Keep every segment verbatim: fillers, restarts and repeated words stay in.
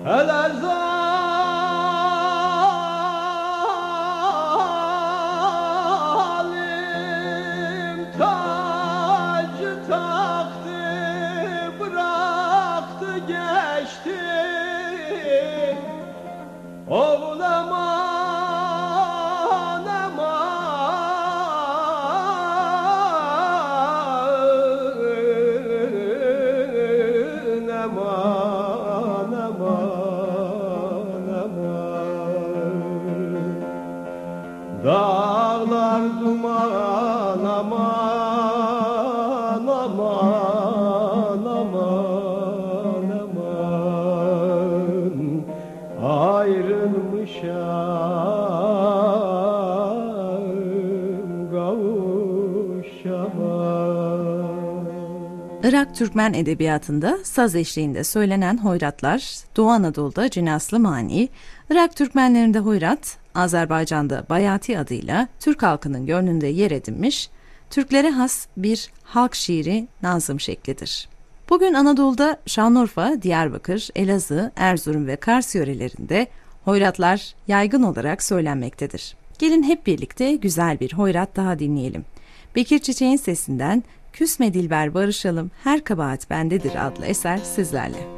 Hele zalim tacı taktı, bıraktı geçti. Oğul aman aman aman aman aman. Dağlar duman aman aman aman aman. Ayrılmışam kavuşamam. Irak Türkmen edebiyatında saz eşliğinde söylenen hoyratlar, Doğu Anadolu'da cinaslı mani, Irak Türkmenlerinde hoyrat, Azerbaycan'da bayati adıyla Türk halkının gönlünde yer edinmiş, Türklere has bir halk şiiri nazım şeklidir. Bugün Anadolu'da Şanlıurfa, Diyarbakır, Elazığ, Erzurum ve Kars yörelerinde hoyratlar yaygın olarak söylenmektedir. Gelin hep birlikte güzel bir hoyrat daha dinleyelim. Bekir Çiçek'in sesinden "Küsme Dilber barışalım, her kabahat bendedir" adlı eser sizlerle.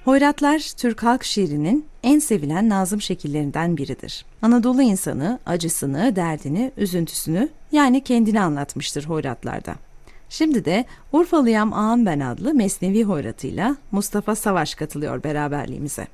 Hoyratlar, Türk halk şiirinin en sevilen nazım şekillerinden biridir. Anadolu insanı acısını, derdini, üzüntüsünü yani kendini anlatmıştır hoyratlarda. Şimdi de Urfalıyam Ağam Ben adlı Mesnevi hoyratıyla Mustafa Savaş katılıyor beraberliğimize.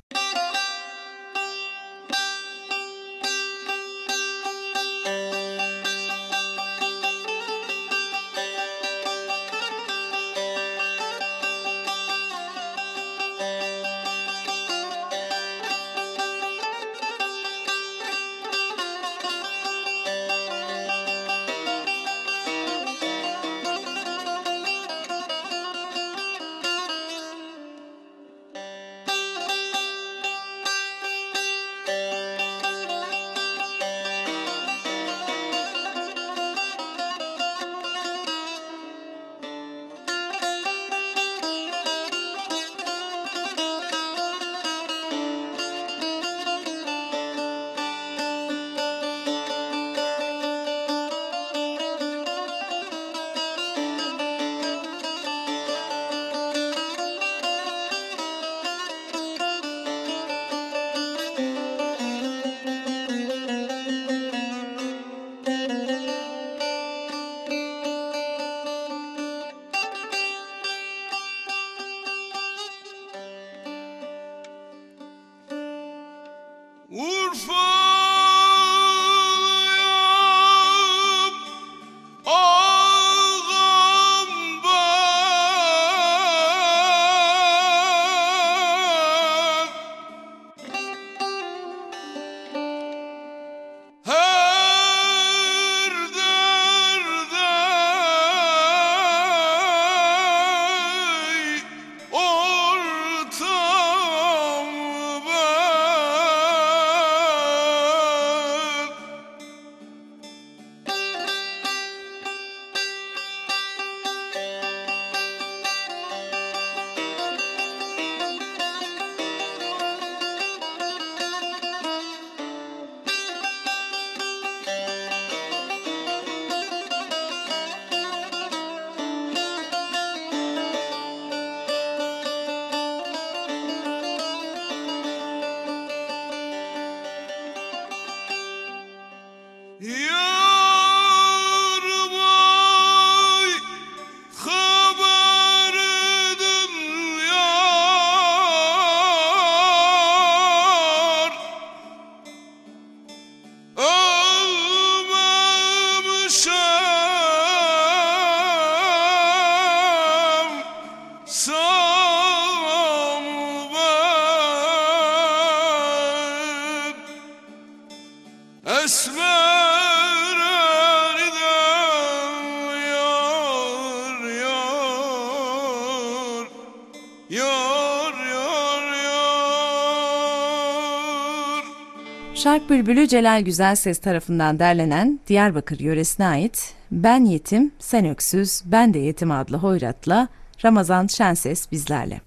Şark Bülbülü Celal Güzelses tarafından derlenen Diyarbakır yöresine ait Ben Yetim, Sen Öksüz, Ben de Yetim adlı hoyratla Ramazan Şenses bizlerle.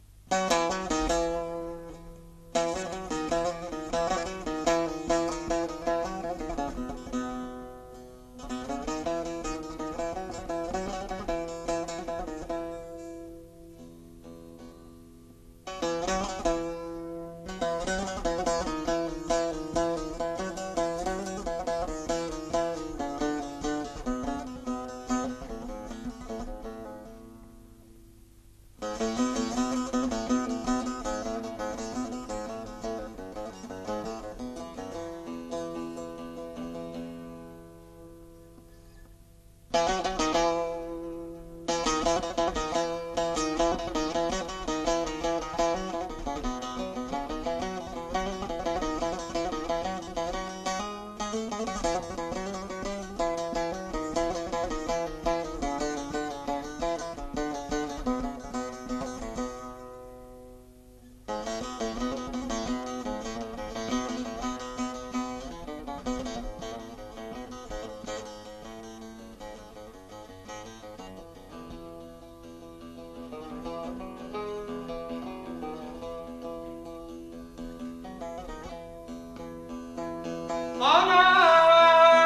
Ana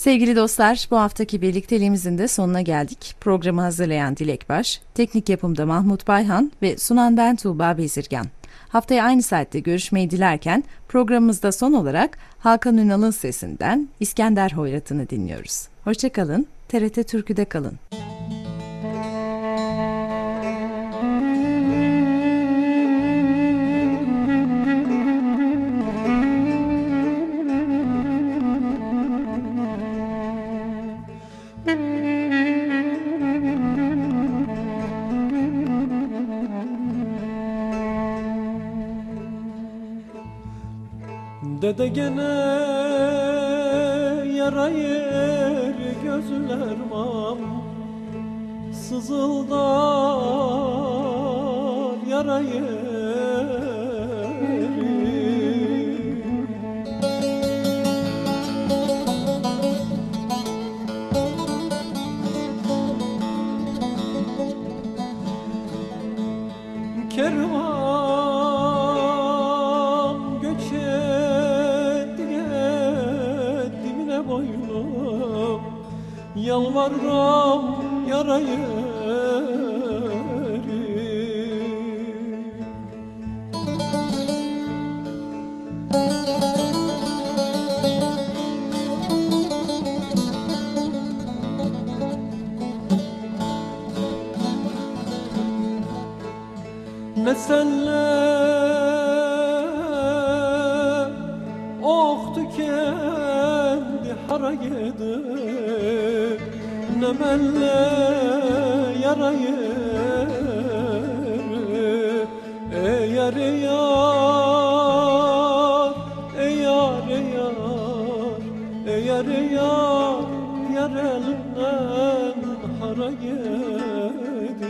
Sevgili dostlar, bu haftaki birlikteliğimizin de sonuna geldik. Programı hazırlayan Dilek Baş, teknik yapımda Mahmut Bayhan ve sunan ben Tuğba Bezirgan. Haftaya aynı saatte görüşmeyi dilerken programımızda son olarak Hakan Ünal'ın sesinden İskender Hoyrat'ını dinliyoruz. Hoşçakalın, T R T Türkü'de kalın. Dede gene yara yer gözler mam sızıldar yara yeri kervan yalvarram yara yeri. Ne senle oktu kendi hara gidip ne benle yara yeri ey yar ey yar ey yar ey yar ey yar ey yar yar elinden hara gedi.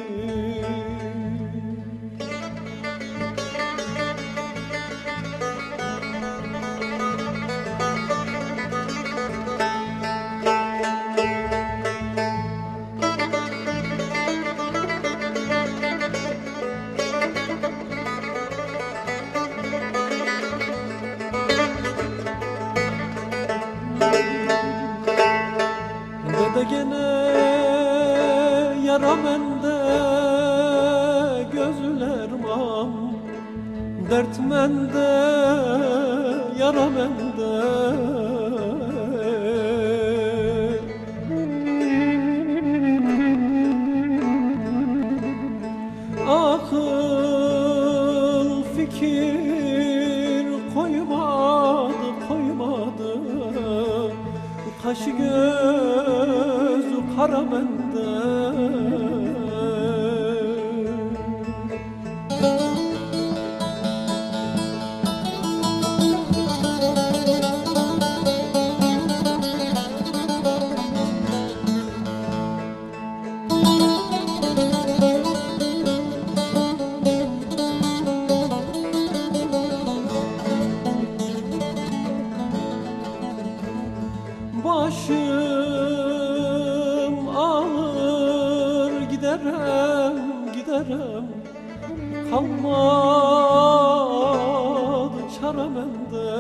Dede gene yara mende gözler mam dert mende yara mende akıl fikir koymadı koymadı kaşı gözü kara mende. Başım ağır giderim giderim kalmadı çare mende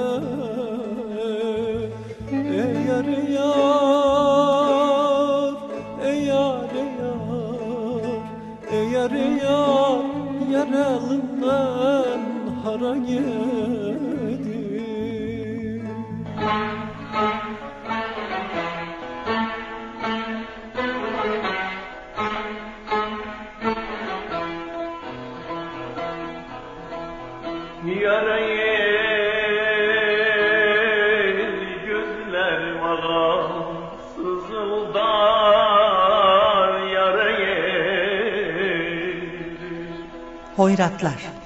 ey yar ey yar ey yar ey yar ey yar ey yar yar elinden hara yedi. Yara yer gözler bana sızıldar yara yer. Hoyratlar.